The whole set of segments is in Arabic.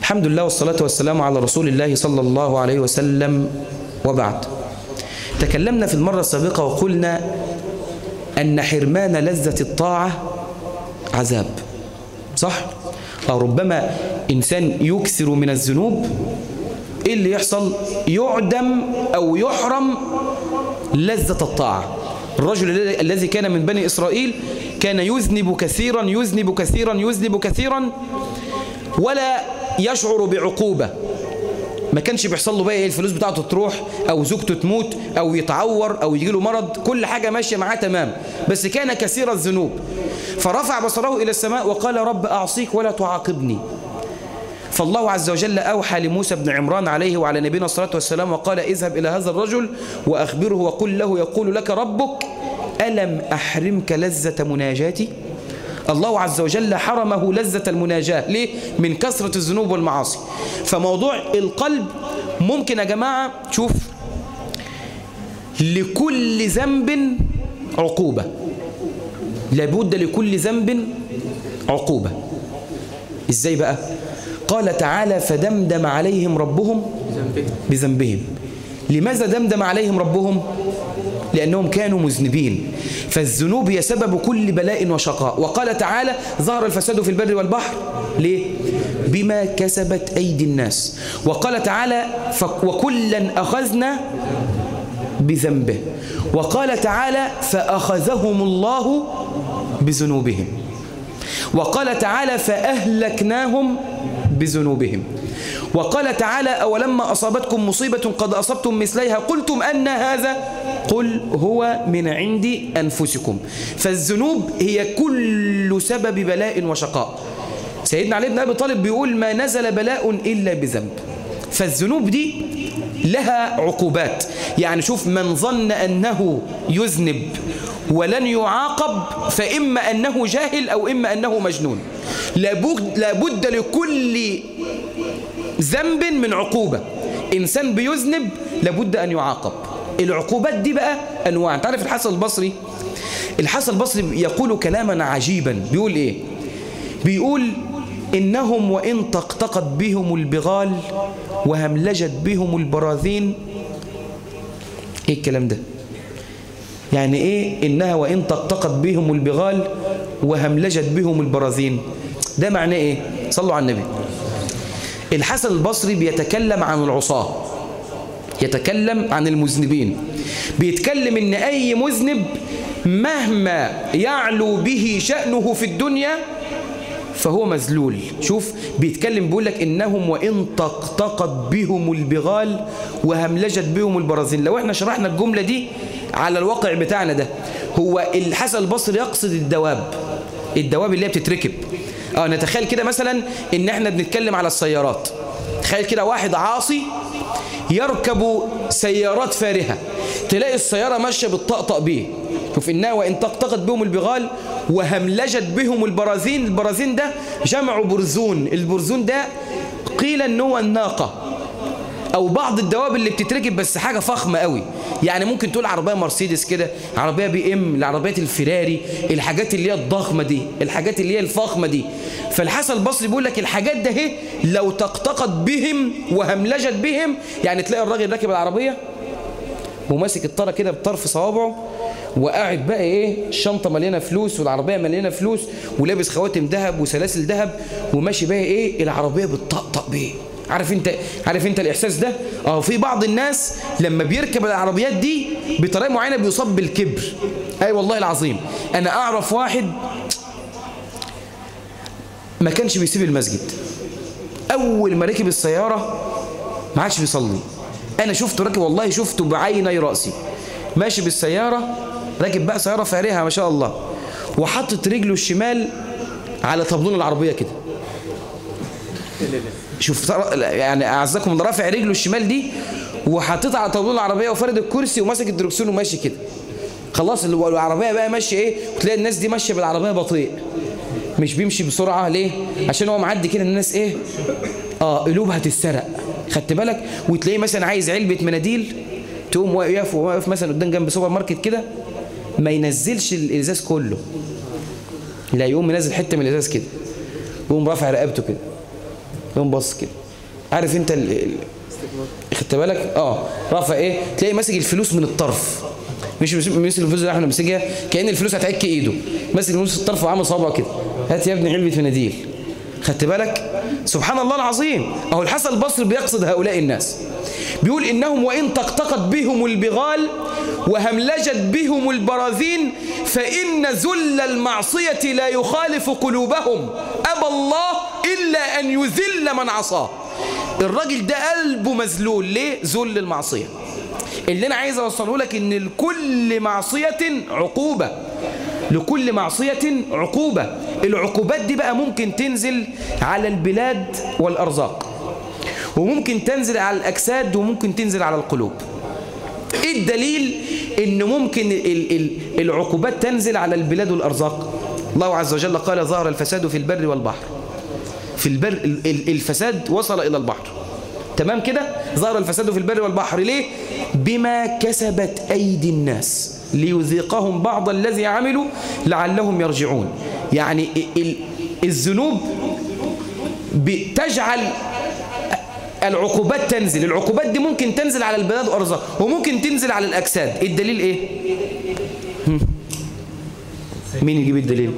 الحمد لله والصلاة والسلام على رسول الله صلى الله عليه وسلم، وبعد. تكلمنا في المرة السابقة وقلنا أن حرمان لذة الطاعة عذاب، صح؟ أو ربما إنسان يكثر من الذنوب، إيه اللي يحصل؟ يعدم أو يحرم لذة الطاعة. الرجل الذي كان من بني إسرائيل كان يذنب كثيرا يذنب كثيرا يذنب كثيرا ولا يشعر بعقوبة. ما كانش بيحصل له بقى الفلوس بتاعته تروح أو زوجته تموت أو يتعور أو يجي له مرض، كل حاجة ماشية معاه تمام، بس كان كثير الذنوب. فرفع بصره إلى السماء وقال: رب أعصيك ولا تعاقبني. فالله عز وجل أوحى لموسى بن عمران عليه وعلى نبينا الصلاة والسلام وقال: اذهب إلى هذا الرجل وأخبره وقل له يقول لك ربك ألم أحرمك لذة مناجاتي؟ الله عز وجل حرمه لذة المناجاة، ليه؟ من كثرة الذنوب والمعاصي. فموضوع القلب ممكن يا جماعة، شوف، لكل ذنب عقوبة، لابد لكل ذنب عقوبة. إزاي بقى؟ قال تعالى: فدمدم عليهم ربهم بذنبهم. لماذا دمدم عليهم ربهم؟ لأنهم كانوا مذنبين، فالذنوب هي سبب كل بلاء وشقاء. وقال تعالى: ظهر الفساد في البر والبحر، ليه؟ بما كسبت أيدي الناس. وقال تعالى: وكلا أخذنا بذنبه. وقال تعالى: فأخذهم الله بذنوبهم. وقال تعالى: فأهلكناهم بذنوبهم. وقال تعالى: أولما أصابتكم مصيبة قد أصبتم مثليها قلتم أن هذا قل هو من عند أنفسكم. فالذنوب هي كل سبب بلاء وشقاء. سيدنا علي بن أبي طالب بيقول: ما نزل بلاء إلا بذنب. فالذنوب دي لها عقوبات. يعني شوف، من ظن أنه يذنب ولن يعاقب فإما أنه جاهل أو إما أنه مجنون. لابد لكل ذنب من عقوبة. إنسان بيذنب لابد أن يعاقب. العقوبات دي بقى أنواع. تعرف الحسن البصري يقول كلاما عجيبا. بيقول إيه؟ بيقول: إنهم وإن طقطقت بهم البغال وهملجت بهم البراذين. إيه الكلام ده؟ يعني إيه إنها وإن طقطقت بهم البغال وهملجت بهم البراذين؟ ده معناه إيه؟ صلوا على النبي. الحسن البصري بيتكلم عن العصاة، يتكلم عن المذنبين، بيتكلم إن أي مذنب مهما يعلو به شأنه في الدنيا فهو مذلول. شوف، بيتكلم بيقول لك: إنهم وإن طقطقت بهم البغال وهملجت بهم البراذين. لو احنا شرحنا الجملة دي على الواقع بتاعنا ده، هو الحسن البصري يقصد الدواب اللي هي بتتركب. نتخيل كده مثلا إن احنا بنتكلم على السيارات. تخيل كده واحد عاصي يركب سيارات فارهة، تلاقي السيارة ماشية بالطقطق بيه. شوف، إنها وإن طقطقت بهم البغال وهملجت بهم البراذين. البراذين ده جمع برزون. البرزون ده قيل إن هو الناقة أو بعض الدواب اللي بتتركب، بس حاجة فخمة قوي. يعني ممكن تقول عربية مرسيدس كده، عربية بي ام، العربيات الفيراري، الحاجات اللي هي الضخمة دي، الحاجات اللي هي الفخمة دي. فالحسن البصري بيقول لك الحاجات ده هي لو طقطقت بهم وهملجت بهم، يعني تلاقي الراجل راكب العربية وماسك الطارة كده بطرف صوابعه وقاعد بقى ايه، الشنطة مليانة فلوس والعربية مليانة فلوس ولابس خواتم ذهب وسلاسل ذهب وماشي بقى ايه، العربية بتطقطق بيه. عارف انت الاحساس ده؟ في بعض الناس لما بيركب العربيات دي بطريقه معينه بيصاب بالكبر. اي والله العظيم، انا اعرف واحد ما كانش بيسيب المسجد، اول ما ركب السياره ما عادش بيصلي. انا شفته راكب، والله شفته بعيني راسي، ماشي بالسياره، راكب بقى سياره فارهه ما شاء الله، وحطت رجله الشمال على طبلون العربيه كده. شوف يعني اعزكم الله، رافع رجله الشمال دي وحاططها على طاوله العربيه وفرد الكرسي وماسك الدركسيون وماشي كده. خلاص العربيه بقى ماشيه ايه، وتلاقي الناس دي ماشيه بالعربيه بطيء، مش بيمشي بسرعه. ليه؟ عشان هو معدي كده الناس ايه، قلوبها تتسرق. خدت بالك؟ وتلاقيه مثلا عايز علبه مناديل، تقوم واقف مثلا قدام جنب سوبر ماركت كده، ما ينزلش الازاز كله، لا يقوم منزل حته من الازاز كده، يقوم رافع رقبته كده يقوم باص كده. عارف انت خدت بالك؟ رافع ايه، تلاقي ماسك الفلوس من الطرف، مش الفلوس اللي احنا بنمسكها كأن الفلوس هتعك ايده، ماسك الفلوس في الطرف وعامل صابعه كده، هات يا ابني علبه مناديل. خدت بالك؟ سبحان الله العظيم. اهو الحسن البصري بيقصد هؤلاء الناس، بيقول إنهم وإن طقطقت بهم البغال وهملجت بهم البراذين فإن ذل المعصية لا يخالف قلوبهم، أبى الله إلا أن يذل من عصاه. الراجل ده قلبه مذلول ليه؟ ذل المعصية. اللي أنا عايز أوصله لك إن لكل معصية عقوبة، لكل معصية عقوبة. العقوبات دي بقى ممكن تنزل على البلاد والأرزاق، وممكن تنزل على الأجساد، وممكن تنزل على القلوب. إيه الدليل إن ممكن العقوبات تنزل على البلاد والأرزاق؟ الله عز وجل قال ظهر الفساد في البر والبحر. في البر الفساد وصل إلى البحر، تمام كده؟ ظهر الفساد في البر والبحر ليه؟ بما كسبت أيدي الناس ليذيقهم بعض الذي عملوا لعلهم يرجعون. يعني الذنوب بتجعل العقوبات تنزل. العقوبات دي ممكن تنزل على البلاد والأرزاق، وممكن تنزل على الأجساد. الدليل إيه؟ مين يجيب الدليل؟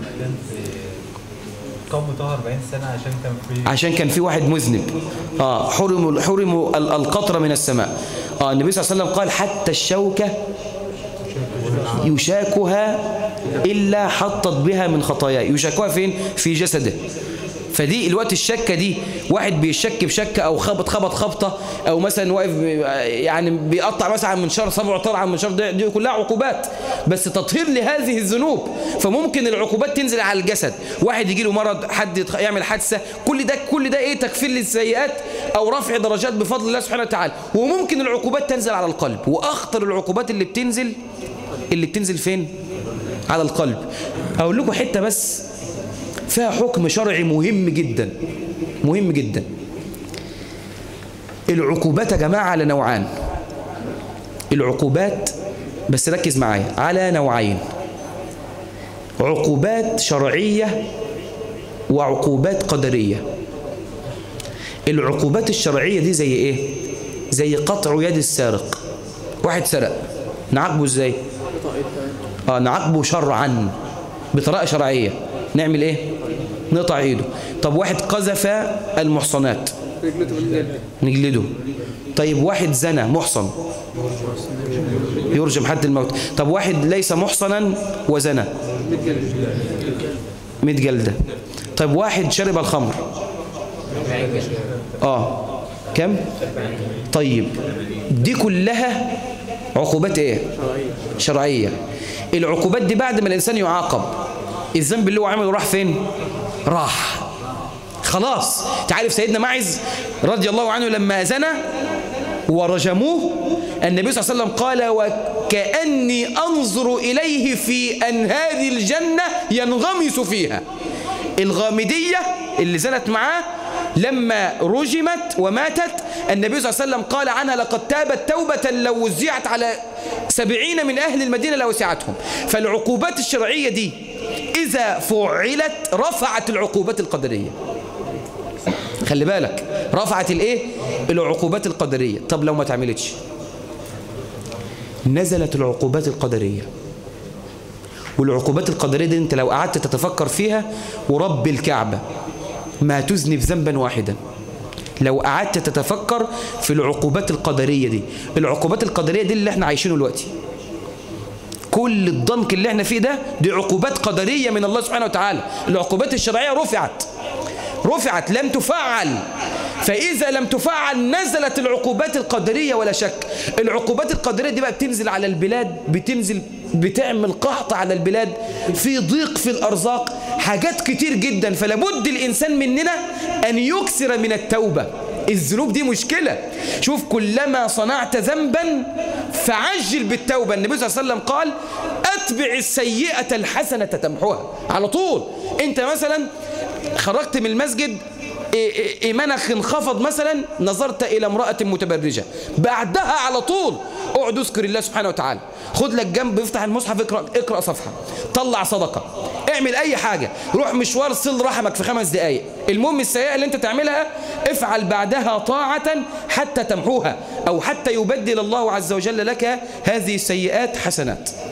قوم طه 40 سنة عشان كان في واحد مذنب. حرموا القطرة من السماء. النبي صلى الله عليه وسلم قال حتى الشوكة يشاكها إلا حطت بها من خطاياه. يشاكها فين؟ في جسده. فدي الوقت الشكة دي، واحد بيشك بشكة أو خبط خبطة، أو مثلا واقف يعني بيقطع مثلا من شر صبعه طلع من شر، دي كلها عقوبات بس تطهير لهذه الذنوب. فممكن العقوبات تنزل على الجسد، واحد يجي له مرض، حد يعمل حادثة، كل ده ايه؟ تكفير للسيئات أو رفع درجات بفضل الله سبحانه وتعالى. وممكن العقوبات تنزل على القلب، وأخطر العقوبات اللي بتنزل فين؟ على القلب. أقول لكم حتة بس فيها حكم شرعي مهم جدا، مهم جدا. العقوبات يا جماعة على نوعان. العقوبات بس ركز معايا على نوعين: عقوبات شرعية وعقوبات قدرية. العقوبات الشرعية دي زي ايه؟ زي قطع يد السارق. واحد سرق، نعاقبه ازاي؟ نعاقبه شرعا بطريقة شرعية. نعمل ايه؟ نقطع ايده. طب واحد قذف المحصنات نجلده. طيب واحد زنى محصن يرجم حد الموت. طب واحد ليس محصنا وزنى 100 جلدة. طيب واحد شرب الخمر كم؟ طيب دي كلها عقوبات ايه؟ شرعية. العقوبات دي بعد ما الإنسان يعاقب، الذنب اللي هو عمله راح فين؟ راح خلاص. تعرف سيدنا معز رضي الله عنه لما زنى ورجموه، النبي صلى الله عليه وسلم قال وكأني أنظر إليه في أنهار الجنة ينغمس فيها. الغامدية اللي زنت معاه لما رجمت وماتت، النبي صلى الله عليه وسلم قال عنها لقد تابت توبة لو وزعت على 70 من أهل المدينة لوسعتهم. فالعقوبات الشرعية دي إذا فعلت رفعت العقوبات القدرية. خلي بالك، رفعت الايه؟ العقوبات القدرية. طب لو ما تعملتش، نزلت العقوبات القدرية. والعقوبات القدرية دي انت لو قعدت تتفكر فيها ورب الكعبة ما تذنب ذنبا واحدا. لو قعدت تتفكر في العقوبات القدرية دي، العقوبات القدرية دي اللي احنا عايشينه دلوقتي، كل الضنك اللي احنا فيه ده دي عقوبات قدرية من الله سبحانه وتعالى. العقوبات الشرعية رفعت لم تفعل. فإذا لم تفعل نزلت العقوبات القدرية ولا شك. العقوبات القدرية دي بقى بتنزل على البلاد، بتعمل قحط على البلاد، في ضيق في الأرزاق، حاجات كتير جدا. فلابد الإنسان مننا أن يكثر من التوبة. الذنوب دي مشكلة. شوف، كلما صنعت ذنبا فعجل بالتوبة. النبي صلى الله عليه وسلم قال أتبع السيئة الحسنة تمحوها. على طول انت مثلا خرجت من المسجد، إيمانك انخفض مثلا، نظرت إلى امرأة متبرجة، بعدها على طول اقعد اذكر الله سبحانه وتعالى، خد لك جنب، افتح المصحف، اقرأ صفحة، طلع صدقة، اعمل أي حاجة، روح مشوار صل رحمك في 5 دقايق، المهم السيئة اللي أنت تعملها افعل بعدها طاعة حتى تمحوها، أو حتى يبدل الله عز وجل لك هذه السيئات حسنات.